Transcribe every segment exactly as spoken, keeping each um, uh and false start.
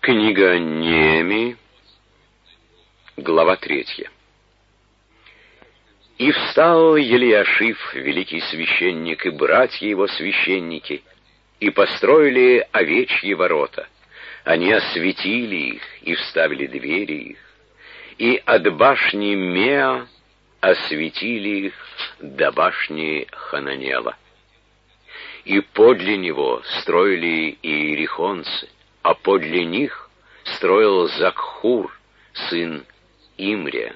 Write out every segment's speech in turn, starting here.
Книга Неемии, глава третья. «И встал Елиашив, великий священник, и братья его священники, и построили овечьи ворота. Они осветили их, и вставили двери их, и от башни Меа осветили их до башни Хананела. И подле него строили иерихонцы, а подле них строил Закхур, сын Имрия.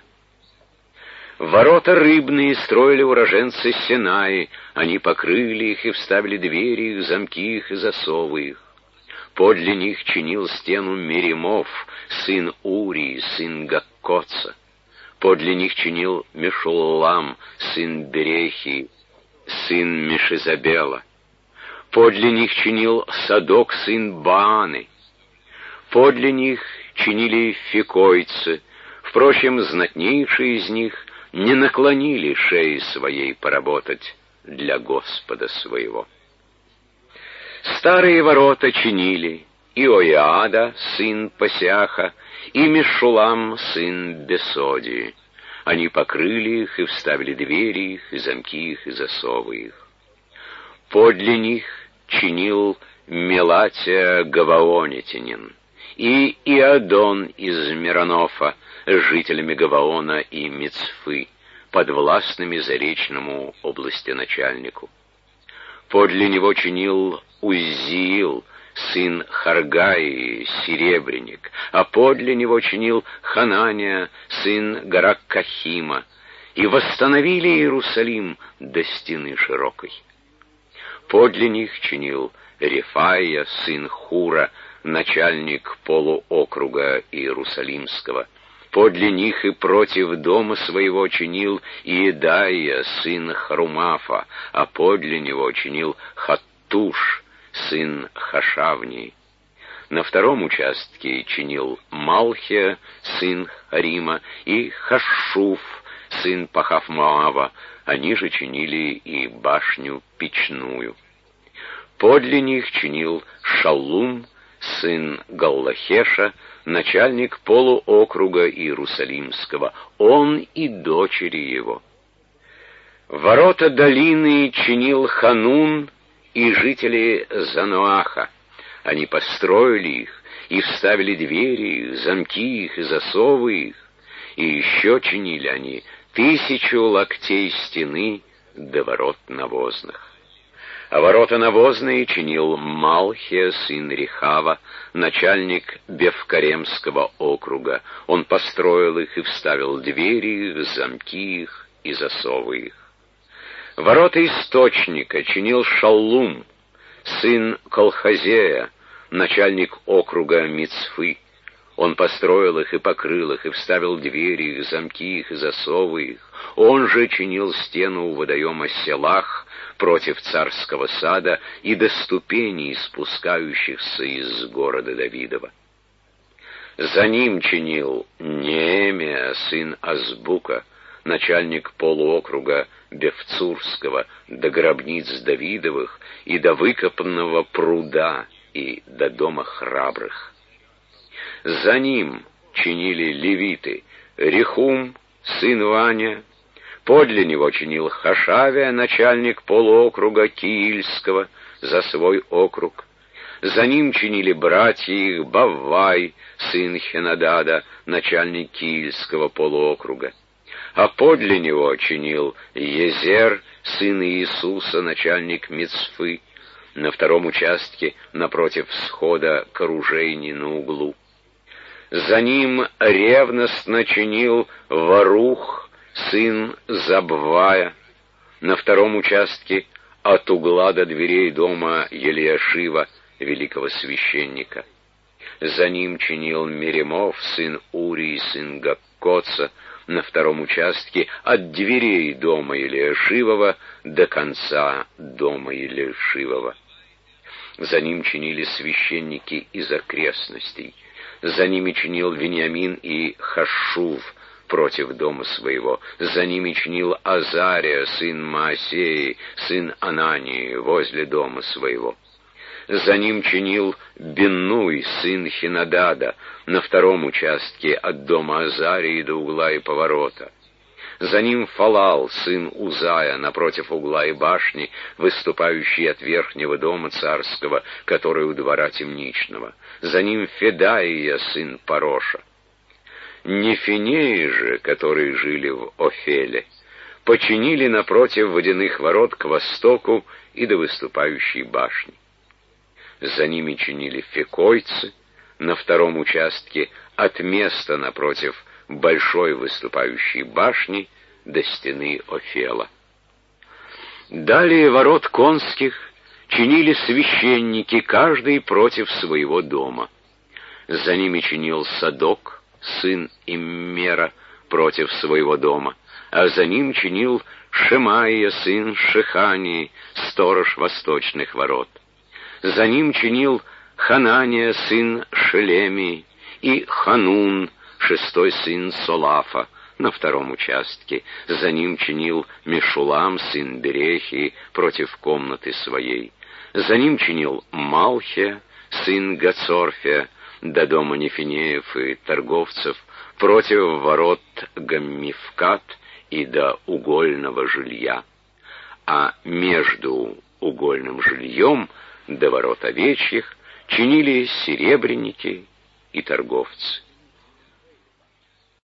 Ворота рыбные строили уроженцы Синаи, они покрыли их и вставили двери их, замки их и засовы их. Подле них чинил стену Меримов, сын Урии, сын Гаккоца. Подле них чинил Мешуллам, сын Берехи, сын Мешезабела. Подле них чинил Садок, сын Бааны. Подле них чинили фикойцы. Впрочем, знатнейшие из них не наклонили шеи своей поработать для Господа своего. Старые ворота чинили Иоиада, сын Пасиаха, и Мешулам, сын Бесодии. Они покрыли их и вставили двери их, и замки их, и засовы их. Подле них чинил Мелатия Гаваонитянин, и Иадон из Миронофа, жителями Гаваона и Мицфы, подвластными заречному областеначальнику. Подле него чинил Уззиил, сын Харгаи, серебряник, а подле него чинил Ханания, сын Гарак-Кахима, и восстановили Иерусалим до стены широкой. Подле них чинил Рефаия, сын Хура, начальник полуокруга Иерусалимского. Подле них и против дома своего чинил Иедаия, сын Харумафа, а подле него чинил Хаттуш, сын Хашавнии. На втором участке чинил Малхия, сын Харима, и Хашуф, сын Пахав-Моава. Они же чинили и башню печную. Подле них чинил Шаллум, сын Галлахеша, начальник полуокруга Иерусалимского, он и дочери его. Ворота долины чинил Ханун и жители Зануаха. Они построили их и вставили двери их, замки их и засовы их, и еще чинили они тысячу локтей стены до ворот навозных. А ворота навозные чинил Малхия, сын Рехава, начальник Бевкаремского округа. Он построил их и вставил двери их, замки их и засовы их. Ворота источника чинил Шаллум, сын Колхозея, начальник округа Мицфы. Он построил их и покрыл их, и вставил двери их, замки их и засовы их. Он же чинил стену у водоема Селах против царского сада и до ступеней, спускающихся из города Давидова. За ним чинил Неемия, сын Азбука, начальник полуокруга Бевцурского, до гробниц Давидовых и до выкопанного пруда и до дома храбрых. За ним чинили левиты Рехум, сын Ваня, подле него чинил Хашавия, начальник полуокруга Киильского, за свой округ. За ним чинили братья их Баввай, сын Хенадада, начальник Киильского полуокруга. А подле него чинил Езер, сын Иисуса, начальник Мицфы, на втором участке напротив всхода к оружейне на углу. За ним ревностно чинил Варух, сын Забвая, на втором участке от угла до дверей дома Елиашива, великого священника. За ним чинил Меримов, сын Урии, сын Гаккоца, на втором участке от дверей дома Елиашивова до конца дома Елиашивова. За ним чинили священники из окрестностей. За ними чинил Вениамин и Хашув против дома своего. За ними чинил Азария, сын Маасеи, сын Анании, возле дома своего. За ним чинил Беннуй, сын Хинадада, на втором участке от дома Азарии до угла и поворота. За ним Фалал, сын Узая, напротив угла и башни, выступающий от верхнего дома царского, который у двора темничного. За ним Федаия, сын Пароша. Нефинеи же, которые жили в Офеле, починили напротив водяных ворот к востоку и до выступающей башни. За ними чинили фекойцы на втором участке от места напротив большой выступающей башни до стены Офела. Далее ворот конских чинили священники, каждый против своего дома. За ними чинил Садок, сын Иммера, против своего дома, а за ним чинил Шемаия, сын Шехании, сторож восточных ворот. За ним чинил Ханания, сын Шелемии, и Ханун, шестой сын Солафа, на втором участке. За ним чинил Мешулам, сын Берехии, против комнаты своей. За ним чинил Малхия, сын Гацорфия, до дома Нефинеев и торговцев, против ворот Гаммифкат и до угольного жилья. А между угольным жильем до ворот овечьих чинили серебряники и торговцы.